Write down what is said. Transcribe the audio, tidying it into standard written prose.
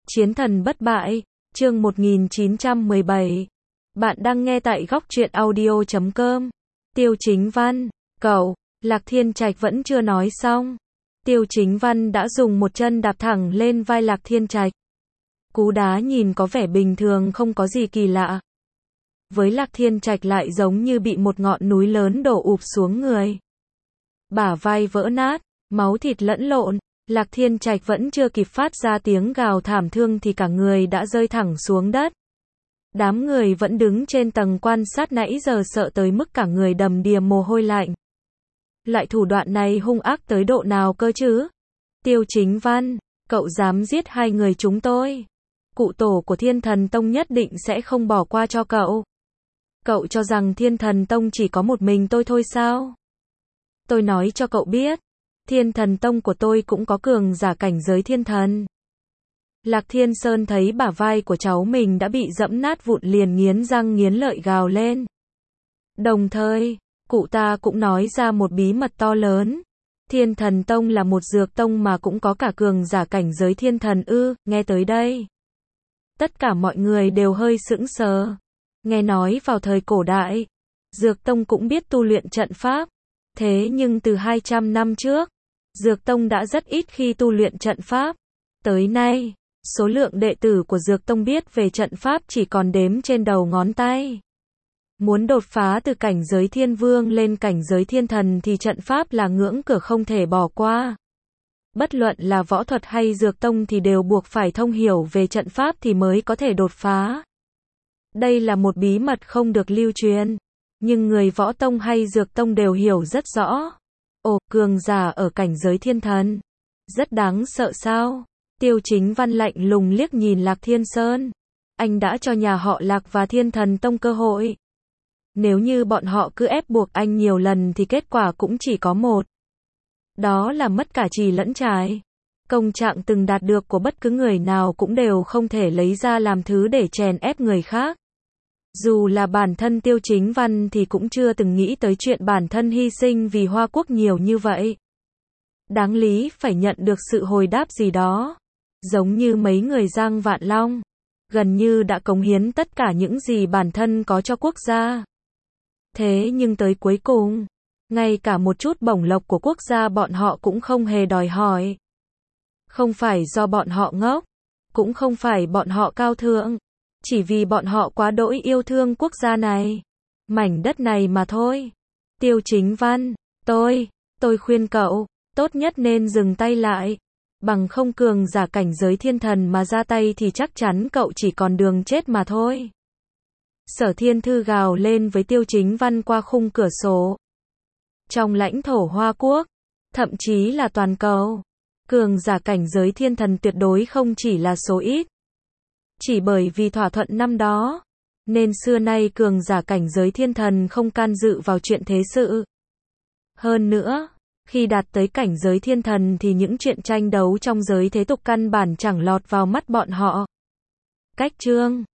Chiến thần bất bại, chương 1917. Bạn đang nghe tại góc truyện audio.com. Tiêu Chính Văn, cậu, Lạc Thiên Trạch vẫn chưa nói xong. Tiêu Chính Văn đã dùng một chân đạp thẳng lên vai Lạc Thiên Trạch. Cú đá nhìn có vẻ bình thường, không có gì kỳ lạ. Với Lạc Thiên Trạch lại giống như bị một ngọn núi lớn đổ ụp xuống người. Bả vai vỡ nát, máu thịt lẫn lộn. Lạc Thiên Trạch vẫn chưa kịp phát ra tiếng gào thảm thương thì cả người đã rơi thẳng xuống đất. Đám người vẫn đứng trên tầng quan sát nãy giờ sợ tới mức cả người đầm đìa mồ hôi lạnh. Loại thủ đoạn này hung ác tới độ nào cơ chứ? Tiêu Chính Văn, cậu dám giết hai người chúng tôi? Cụ tổ của Thiên Thần Tông nhất định sẽ không bỏ qua cho cậu. Cậu cho rằng Thiên Thần Tông chỉ có một mình tôi thôi sao? Tôi nói cho cậu biết. Thiên Thần Tông của tôi cũng có cường giả cảnh giới thiên thần. Lạc Thiên Sơn thấy bả vai của cháu mình đã bị dẫm nát vụn liền nghiến răng nghiến lợi gào lên. Đồng thời, cụ ta cũng nói ra một bí mật to lớn. Thiên Thần Tông là một dược tông mà cũng có cả cường giả cảnh giới thiên thần ư? Nghe tới đây, tất cả mọi người đều hơi sững sờ. Nghe nói vào thời cổ đại, dược tông cũng biết tu luyện trận pháp. Thế nhưng từ 200 năm trước, Dược Tông đã rất ít khi tu luyện trận pháp. Tới nay, số lượng đệ tử của Dược Tông biết về trận pháp chỉ còn đếm trên đầu ngón tay. Muốn đột phá từ cảnh giới thiên vương lên cảnh giới thiên thần thì trận pháp là ngưỡng cửa không thể bỏ qua. Bất luận là võ thuật hay Dược Tông thì đều buộc phải thông hiểu về trận pháp thì mới có thể đột phá. Đây là một bí mật không được lưu truyền, nhưng người võ tông hay Dược Tông đều hiểu rất rõ. Ồ, cường giả ở cảnh giới thiên thần. Rất đáng sợ sao? Tiêu Chính Văn lạnh lùng liếc nhìn Lạc Thiên Sơn. Anh đã cho nhà họ Lạc và Thiên Thần Tông cơ hội. Nếu như bọn họ cứ ép buộc anh nhiều lần thì kết quả cũng chỉ có một. Đó là mất cả trì lẫn trải. Công trạng từng đạt được của bất cứ người nào cũng đều không thể lấy ra làm thứ để chèn ép người khác. Dù là bản thân Tiêu Chính Văn thì cũng chưa từng nghĩ tới chuyện bản thân hy sinh vì Hoa Quốc nhiều như vậy. Đáng lý phải nhận được sự hồi đáp gì đó. Giống như mấy người Giang Vạn Long. Gần như đã cống hiến tất cả những gì bản thân có cho quốc gia. Thế nhưng tới cuối cùng, ngay cả một chút bổng lộc của quốc gia bọn họ cũng không hề đòi hỏi. Không phải do bọn họ ngốc, cũng không phải bọn họ cao thượng. Chỉ vì bọn họ quá đỗi yêu thương quốc gia này, mảnh đất này mà thôi. Tiêu Chính Văn, tôi khuyên cậu, tốt nhất nên dừng tay lại. Bằng không cường giả cảnh giới thiên thần mà ra tay thì chắc chắn cậu chỉ còn đường chết mà thôi. Sở Thiên Thư gào lên với Tiêu Chính Văn qua khung cửa sổ. Trong lãnh thổ Hoa Quốc, thậm chí là toàn cầu, cường giả cảnh giới thiên thần tuyệt đối không chỉ là số ít. Chỉ bởi vì thỏa thuận năm đó, nên xưa nay cường giả cảnh giới thiên thần không can dự vào chuyện thế sự. Hơn nữa, khi đạt tới cảnh giới thiên thần thì những chuyện tranh đấu trong giới thế tục căn bản chẳng lọt vào mắt bọn họ. Cách chương